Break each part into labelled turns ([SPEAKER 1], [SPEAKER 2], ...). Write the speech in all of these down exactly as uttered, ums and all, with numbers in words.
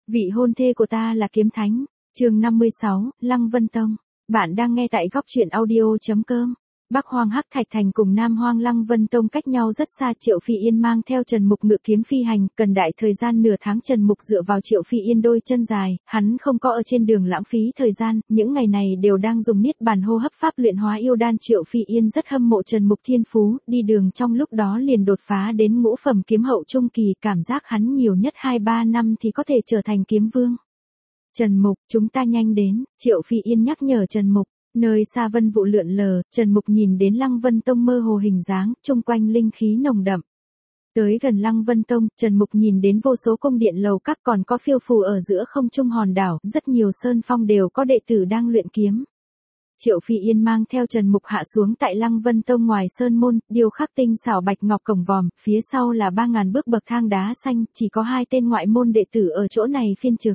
[SPEAKER 1] Vị hôn thê của ta là kiếm thánh. Chương năm mươi sáu, Lăng Vân Tông. Bạn đang nghe tại góc truyện audio chấm com. Bắc Hoang Hắc Thạch Thành cùng Nam Hoang Lăng Vân Tông cách nhau rất xa. Triệu Phi Yên mang theo Trần Mục ngự kiếm phi hành, cần đại thời gian nửa tháng. Trần Mục dựa vào Triệu Phi Yên đôi chân dài, hắn không có ở trên đường lãng phí thời gian, những ngày này đều đang dùng niết bàn hô hấp pháp luyện hóa yêu đan. Triệu Phi Yên rất hâm mộ Trần Mục thiên phú, đi đường trong lúc đó liền đột phá đến ngũ phẩm kiếm hậu trung kỳ, cảm giác hắn nhiều nhất hai ba năm thì có thể trở thành kiếm vương. Trần Mục, chúng ta nhanh đến, Triệu Phi Yên nhắc nhở Trần Mục. Nơi xa vân vụ lượn lờ, Trần Mục nhìn đến Lăng Vân Tông mơ hồ hình dáng, chung quanh linh khí nồng đậm. Tới gần Lăng Vân Tông, Trần Mục nhìn đến vô số cung điện lầu các, còn có phiêu phù ở giữa không trung hòn đảo, rất nhiều sơn phong đều có đệ tử đang luyện kiếm. Triệu Phi Yên mang theo Trần Mục hạ xuống tại Lăng Vân Tông. Ngoài sơn môn, điêu khắc tinh xảo bạch ngọc cổng vòm, phía sau là ba ngàn bước bậc thang đá xanh, chỉ có hai tên ngoại môn đệ tử ở chỗ này phiên trực.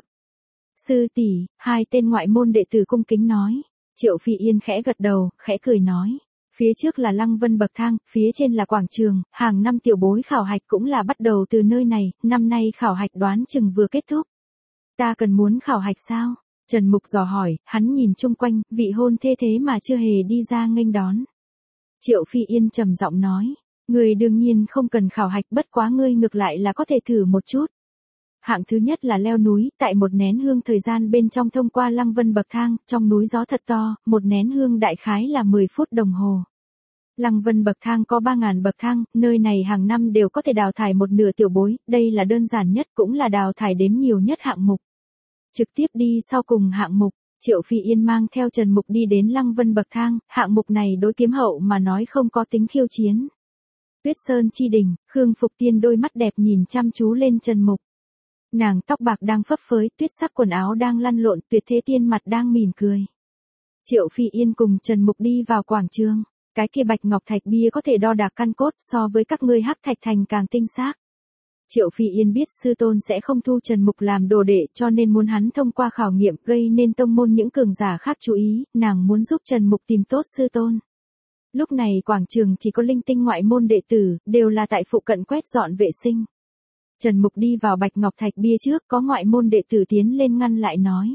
[SPEAKER 1] Sư tỷ, hai tên ngoại môn đệ tử cung kính nói. Triệu Phi Yên khẽ gật đầu, khẽ cười nói. Phía trước là Lăng Vân bậc thang, phía trên là quảng trường, hàng năm tiểu bối khảo hạch cũng là bắt đầu từ nơi này, năm nay khảo hạch đoán chừng vừa kết thúc. Ta cần muốn khảo hạch sao? Trần Mục dò hỏi, hắn nhìn chung quanh, vị hôn thê thế mà chưa hề đi ra nghênh đón. Triệu Phi Yên trầm giọng nói, ngươi đương nhiên không cần khảo hạch, bất quá ngươi ngược lại là có thể thử một chút. Hạng thứ nhất là leo núi, tại một nén hương thời gian bên trong thông qua Lăng Vân bậc thang, trong núi gió thật to, một nén hương đại khái là mười phút đồng hồ. Lăng Vân bậc thang có ba ngàn bậc thang, nơi này hàng năm đều có thể đào thải một nửa tiểu bối, đây là đơn giản nhất cũng là đào thải đếm nhiều nhất hạng mục. Trực tiếp đi sau cùng hạng mục, Triệu Phi Yên mang theo Trần Mục đi đến Lăng Vân bậc thang, hạng mục này đối kiếm hậu mà nói không có tính khiêu chiến. Tuyết Sơn chi đỉnh, Khương Phục Tiên đôi mắt đẹp nhìn chăm chú lên Trần Mục. Nàng tóc bạc đang phấp phới, tuyết sắc quần áo đang lăn lộn, Tuyệt Thế Tiên mặt đang mỉm cười. Triệu Phi Yên cùng Trần Mục đi vào quảng trường, cái kia bạch ngọc thạch bia có thể đo đạc căn cốt, so với các ngươi Hắc Thạch Thành càng tinh xác. Triệu Phi Yên biết sư tôn sẽ không thu Trần Mục làm đồ đệ, cho nên muốn hắn thông qua khảo nghiệm, gây nên tông môn những cường giả khác chú ý, nàng muốn giúp Trần Mục tìm tốt sư tôn. Lúc này quảng trường chỉ có linh tinh ngoại môn đệ tử, đều là tại phụ cận quét dọn vệ sinh. Trần Mục đi vào bạch ngọc thạch bia trước, có ngoại môn đệ tử tiến lên ngăn lại nói.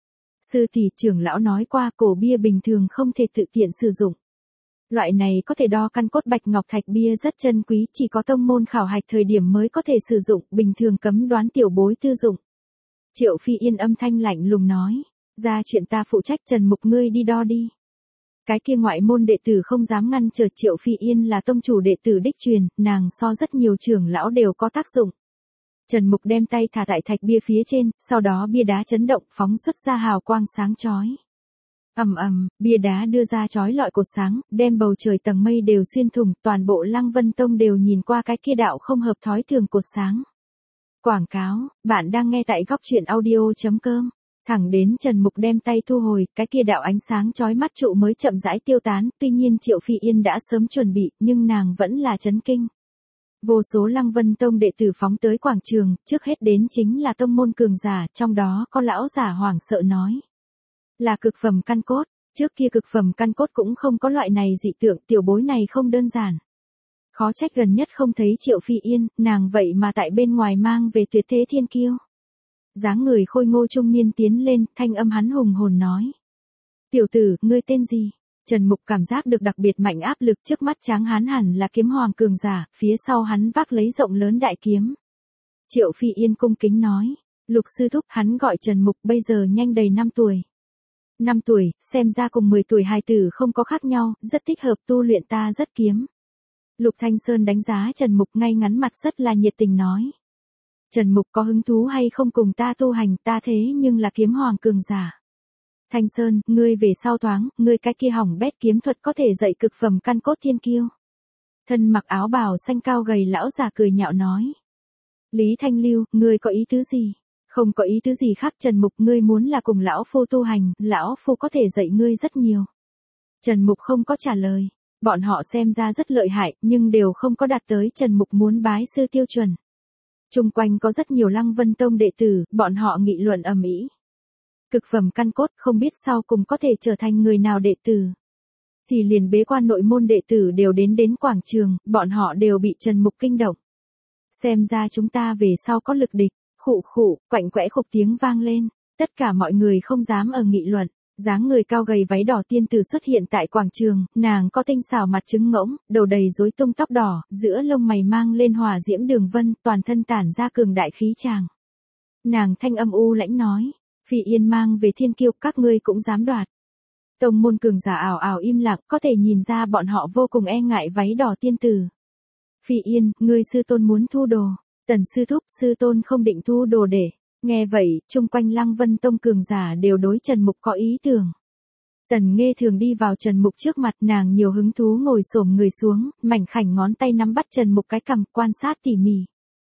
[SPEAKER 1] Sư tỷ, trưởng lão nói qua cổ bia bình thường không thể tự tiện sử dụng. Loại này có thể đo căn cốt bạch ngọc thạch bia rất chân quý, chỉ có tông môn khảo hạch thời điểm mới có thể sử dụng, bình thường cấm đoán tiểu bối tư dụng. Triệu Phi Yên âm thanh lạnh lùng nói. Ra chuyện ta phụ trách, Trần Mục ngươi đi đo đi. Cái kia ngoại môn đệ tử không dám ngăn trở. Triệu Phi Yên là tông chủ đệ tử đích truyền, nàng so rất nhiều trưởng lão đều có tác dụng. Trần Mục đem tay thả tại thạch bia phía trên, sau đó bia đá chấn động, phóng xuất ra hào quang sáng chói. Ầm ầm, bia đá đưa ra chói lọi cột sáng, đem bầu trời tầng mây đều xuyên thủng, toàn bộ Lăng Vân Tông đều nhìn qua cái kia đạo không hợp thói thường cột sáng. Quảng cáo, bạn đang nghe tại góc truyện audio chấm com. Thẳng đến Trần Mục đem tay thu hồi, cái kia đạo ánh sáng chói mắt trụ mới chậm rãi tiêu tán, tuy nhiên Triệu Phi Yên đã sớm chuẩn bị, nhưng nàng vẫn là chấn kinh. Vô số Lăng Vân Tông đệ tử phóng tới quảng trường, trước hết đến chính là tông môn cường giả, trong đó có lão giả hoảng sợ nói. Là cực phẩm căn cốt, trước kia cực phẩm căn cốt cũng không có loại này dị tượng, tiểu bối này không đơn giản. Khó trách gần nhất không thấy Triệu Phi Yên, nàng vậy mà tại bên ngoài mang về Tuyệt Thế Thiên Kiêu. Dáng người khôi ngô trung niên tiến lên, thanh âm hắn hùng hồn nói. Tiểu tử, ngươi tên gì? Trần Mục cảm giác được đặc biệt mạnh áp lực, trước mắt tráng hán hẳn là kiếm hoàng cường giả, phía sau hắn vác lấy rộng lớn đại kiếm. Triệu Phi Yên cung kính nói, Lục sư thúc, hắn gọi Trần Mục, bây giờ nhanh đầy năm tuổi. năm tuổi, xem ra cùng mười tuổi hài tử không có khác nhau, rất thích hợp tu luyện, ta rất kiếm. Lục Thanh Sơn đánh giá Trần Mục ngay ngắn mặt rất là nhiệt tình nói. Trần Mục có hứng thú hay không cùng ta tu hành, ta thế nhưng là kiếm hoàng cường giả. Thanh Sơn, ngươi về sau thoáng, ngươi cái kia hỏng bét kiếm thuật có thể dạy cực phẩm căn cốt thiên kiêu. Thân mặc áo bào xanh cao gầy lão già cười nhạo nói. Lý Thanh Lưu, ngươi có ý tứ gì? Không có ý tứ gì khác. Trần Mục, ngươi muốn là cùng lão phu tu hành, lão phu có thể dạy ngươi rất nhiều. Trần Mục không có trả lời, bọn họ xem ra rất lợi hại, nhưng đều không có đạt tới Trần Mục muốn bái sư tiêu chuẩn. Trung quanh có rất nhiều Lăng Vân Tông đệ tử, bọn họ nghị luận ầm ĩ. Cực phẩm căn cốt không biết sau cùng có thể trở thành người nào đệ tử. Thì liền bế quan nội môn đệ tử đều đến đến quảng trường, bọn họ đều bị Trần Mục kinh động. Xem ra chúng ta về sau có lực địch. Khụ khụ, quạnh quẽ khục tiếng vang lên, tất cả mọi người không dám ở nghị luận. Dáng người cao gầy váy đỏ tiên tử xuất hiện tại quảng trường, nàng có tinh xảo mặt trứng ngỗng, đầu đầy rối tung tóc đỏ, giữa lông mày mang lên hỏa diễm đường vân, toàn thân tản ra cường đại khí tràng. Nàng thanh âm u lãnh nói, Phi Yên mang về thiên kiêu, các ngươi cũng dám đoạt. Tông môn cường giả ảo ảo im lặng, có thể nhìn ra bọn họ vô cùng e ngại váy đỏ tiên tử. Phi Yên, ngươi sư tôn muốn thu đồ. Tần sư thúc, sư tôn không định thu đồ để. Nghe vậy, chung quanh Lăng Vân Tông cường giả đều đối Trần Mục có ý tưởng. Tần Nghê Thường đi vào Trần Mục trước mặt, nàng nhiều hứng thú ngồi xổm người xuống, mảnh khảnh ngón tay nắm bắt Trần Mục cái cằm, quan sát tỉ mỉ.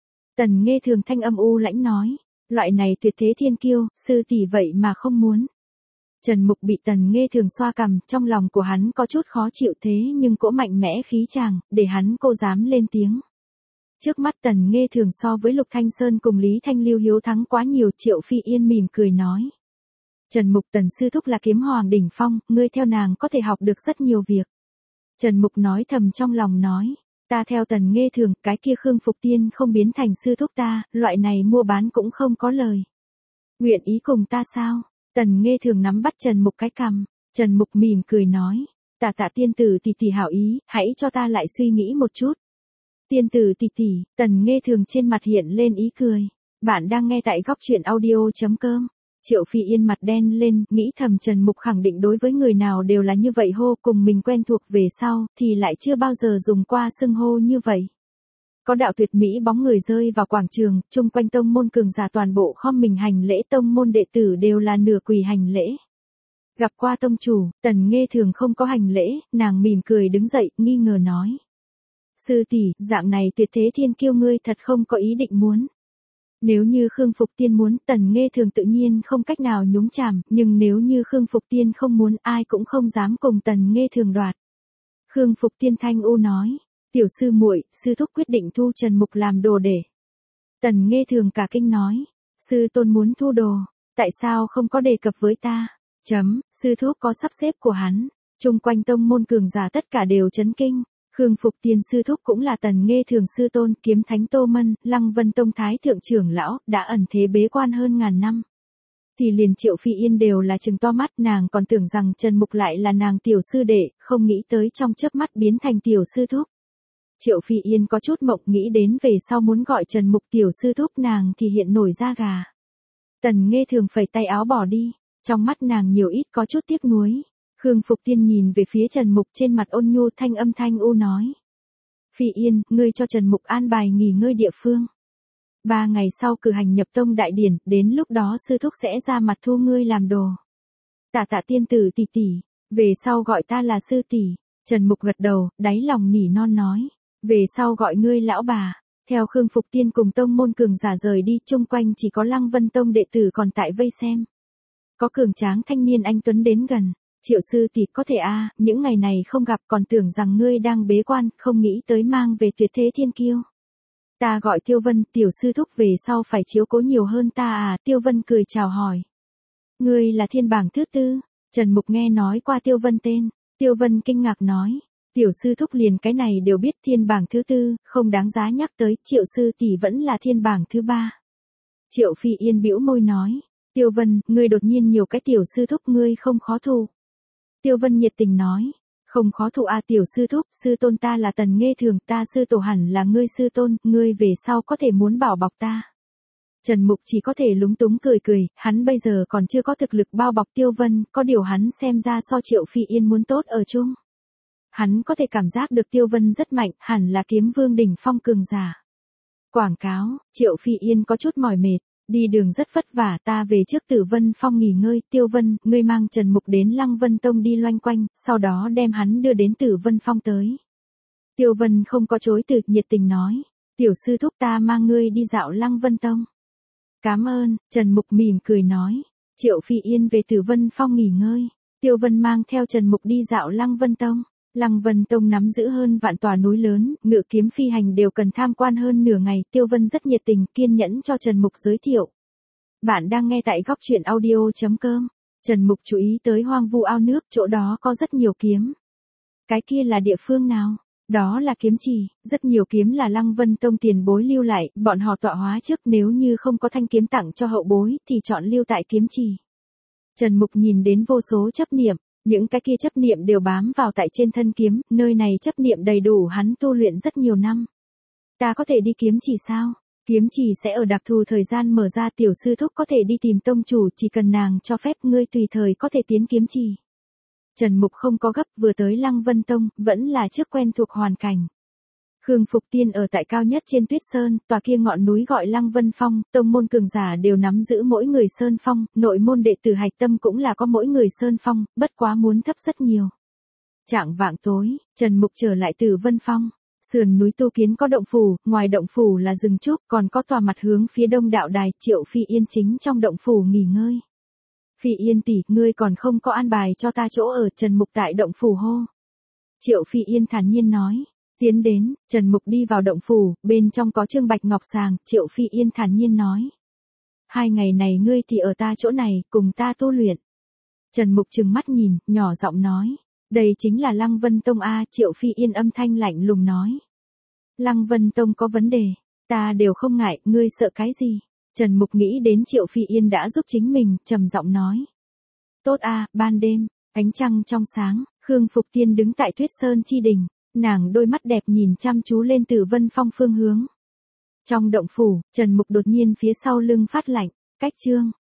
[SPEAKER 1] Tần Nghê Thường thanh âm u lãnh nói, loại này tuyệt thế thiên kiêu, sư tỷ vậy mà không muốn. Trần Mục bị Tần Nghê Thường xoa cằm, trong lòng của hắn có chút khó chịu thế nhưng cỗ mạnh mẽ khí chàng, để hắn cô dám lên tiếng. Trước mắt Tần Nghê Thường so với Lục Thanh Sơn cùng Lý Thanh Lưu hiếu thắng quá nhiều. Triệu Phi Yên mỉm cười nói. Trần Mục, Tần sư thúc là kiếm hoàng đỉnh phong, ngươi theo nàng có thể học được rất nhiều việc. Trần Mục nói thầm trong lòng nói, ta theo Tần Nghê Thường, cái kia Khương Phục Tiên không biến thành sư thúc ta, loại này mua bán cũng không có lời. Nguyện ý cùng ta sao? Tần Nghê Thường nắm bắt Trần Mục cái cằm, Trần Mục mỉm cười nói, tạ tạ tiên tử tỷ tỷ hảo ý, hãy cho ta lại suy nghĩ một chút. Tiên tử tỷ tỷ, Tần Nghê Thường trên mặt hiện lên ý cười. Bạn đang nghe tại góc truyện audio.com. Triệu Phi Yên mặt đen lên, nghĩ thầm Trần Mục khẳng định đối với người nào đều là như vậy hô, cùng mình quen thuộc về sau, thì lại chưa bao giờ dùng qua xưng hô như vậy. Có đạo tuyệt mỹ bóng người rơi vào quảng trường, chung quanh tông môn cường giả toàn bộ khom mình hành lễ, tông môn đệ tử đều là nửa quỳ hành lễ. Gặp qua tông chủ, Tần Nghê Thường không có hành lễ, nàng mỉm cười đứng dậy, nghi ngờ nói. Sư tỷ, dạng này tuyệt thế thiên kiêu ngươi thật không có ý định muốn. Nếu như Khương Phục Tiên muốn, Tần Nghê Thường tự nhiên không cách nào nhúng chàm, nhưng nếu như Khương Phục Tiên không muốn, ai cũng không dám cùng Tần Nghê Thường đoạt. Khương Phục Tiên thanh u nói, tiểu sư muội, sư thúc quyết định thu Trần Mục làm đồ để. Tần Nghê Thường cả kinh nói, sư tôn muốn thu đồ, tại sao không có đề cập với ta? Chấm, sư thúc có sắp xếp của hắn. Chung quanh tông môn cường giả tất cả đều chấn kinh. Khương Phục Tiên sư thúc cũng là Tần Nghê Thường sư tôn, kiếm thánh Tô Mân, Lăng Vân Tông thái thượng trưởng lão, đã ẩn thế bế quan hơn ngàn năm. Thì liền Triệu Phi Yên đều là trừng to mắt, nàng còn tưởng rằng Trần Mục lại là nàng tiểu sư đệ, không nghĩ tới trong chớp mắt biến thành tiểu sư thúc. Triệu Phi Yên có chút mộng, nghĩ đến về sau muốn gọi Trần Mục tiểu sư thúc nàng thì hiện nổi da gà. Tần Nghê Thường phẩy tay áo bỏ đi, trong mắt nàng nhiều ít có chút tiếc nuối. Khương Phục Tiên nhìn về phía Trần Mục, trên mặt ôn nhu, thanh âm thanh u nói. Phi Yên, ngươi cho Trần Mục an bài nghỉ ngơi địa phương. Ba ngày sau cử hành nhập tông đại điển, đến lúc đó sư thúc sẽ ra mặt thu ngươi làm đồ. Tạ tạ tiên tử tỷ tỷ, về sau gọi ta là sư tỷ. Trần Mục gật đầu, đáy lòng nỉ non nói. Về sau gọi ngươi lão bà. Theo Khương Phục Tiên cùng tông môn cường giả rời đi, chung quanh chỉ có Lăng Vân Tông đệ tử còn tại vây xem. Có cường tráng thanh niên anh tuấn đến gần. Triệu sư tỷ, có thể a, à, những ngày này không gặp còn tưởng rằng ngươi đang bế quan, không nghĩ tới mang về tuyệt thế thiên kiêu. Ta gọi Tiêu Vân, tiểu sư thúc về sau phải chiếu cố nhiều hơn ta à, Tiêu Vân cười chào hỏi. Ngươi là thiên bảng thứ tư. Trần Mục nghe nói qua Tiêu Vân tên, Tiêu Vân kinh ngạc nói, tiểu sư thúc liền cái này đều biết, thiên bảng thứ tư, không đáng giá nhắc tới, Triệu sư tỷ vẫn là thiên bảng thứ ba. Triệu Phi Yên bĩu môi nói, Tiêu Vân, ngươi đột nhiên nhiều cái tiểu sư thúc, ngươi không khó thù. Tiêu Vân nhiệt tình nói, không khó thụ a tiểu sư thúc, sư tôn ta là Tần Nghê Thường, ta sư tổ hẳn là ngươi sư tôn, ngươi về sau có thể muốn bảo bọc ta. Trần Mục chỉ có thể lúng túng cười cười, hắn bây giờ còn chưa có thực lực bao bọc Tiêu Vân, có điều hắn xem ra so Triệu Phi Yên muốn tốt ở chung. Hắn có thể cảm giác được Tiêu Vân rất mạnh, hẳn là kiếm vương đỉnh phong cường giả. Quảng cáo, Triệu Phi Yên có chút mỏi mệt. Đi đường rất vất vả, ta về trước Tử Vân Phong nghỉ ngơi. Tiêu Vân, ngươi mang Trần Mục đến Lăng Vân Tông đi loanh quanh, sau đó đem hắn đưa đến Tử Vân Phong tới. Tiêu Vân không có chối từ, nhiệt tình nói, tiểu sư thúc ta mang ngươi đi dạo Lăng Vân Tông. Cảm ơn, Trần Mục mỉm cười nói. Triệu Phi Yên về Tử Vân Phong nghỉ ngơi. Tiêu Vân mang theo Trần Mục đi dạo Lăng Vân Tông. Lăng Vân Tông nắm giữ hơn vạn tòa núi lớn, ngự kiếm phi hành đều cần tham quan hơn nửa ngày. Tiêu Vân rất nhiệt tình, kiên nhẫn cho Trần Mục giới thiệu. Bạn đang nghe tại góc truyện audio.com. Trần Mục chú ý tới hoang vu ao nước, chỗ đó có rất nhiều kiếm. Cái kia là địa phương nào? Đó là kiếm trì, rất nhiều kiếm là Lăng Vân Tông tiền bối lưu lại, bọn họ tọa hóa trước, nếu như không có thanh kiếm tặng cho hậu bối thì chọn lưu tại kiếm trì. Trần Mục nhìn đến vô số chấp niệm, những cái kia chấp niệm đều bám vào tại trên thân kiếm, nơi này chấp niệm đầy đủ hắn tu luyện rất nhiều năm. Ta có thể đi kiếm trì sao? Kiếm trì sẽ ở đặc thù thời gian mở ra, tiểu sư thúc có thể đi tìm tông chủ, chỉ cần nàng cho phép ngươi tùy thời có thể tiến kiếm trì. Trần Mục không có gấp, vừa tới Lăng Vân Tông, vẫn là trước quen thuộc hoàn cảnh. Khương Phục Tiên ở tại cao nhất trên Tuyết Sơn, tòa kia ngọn núi gọi Lăng Vân Phong, tông môn cường giả đều nắm giữ mỗi người sơn phong, nội môn đệ tử hạch tâm cũng là có mỗi người sơn phong, bất quá muốn thấp rất nhiều. Chạng vạng tối, Trần Mục trở lại Tử Vân Phong. Sườn núi tu kiến có động phủ, ngoài động phủ là rừng trúc, còn có tòa mặt hướng phía đông đạo đài, Triệu Phi Yên chính trong động phủ nghỉ ngơi. Phi Yên tỷ, ngươi còn không có an bài cho ta chỗ ở, Trần Mục tại động phủ hô. Triệu Phi Yên thản nhiên nói. Tiến đến, Trần Mục đi vào động phủ, bên trong có Trương Bạch Ngọc sàng, Triệu Phi Yên thản nhiên nói. Hai ngày này ngươi thì ở ta chỗ này, cùng ta tu luyện. Trần Mục trừng mắt nhìn, nhỏ giọng nói. Đây chính là Lăng Vân Tông A, Triệu Phi Yên âm thanh lạnh lùng nói. Lăng Vân Tông có vấn đề, ta đều không ngại, ngươi sợ cái gì? Trần Mục nghĩ đến Triệu Phi Yên đã giúp chính mình, trầm giọng nói. Tốt A, ban đêm, ánh trăng trong sáng, Khương Phục Tiên đứng tại Tuyết Sơn chi đỉnh, nàng đôi mắt đẹp nhìn chăm chú lên Tử Vân Phong phương hướng. Trong động phủ, Trần Mục đột nhiên phía sau lưng phát lạnh, cách chương,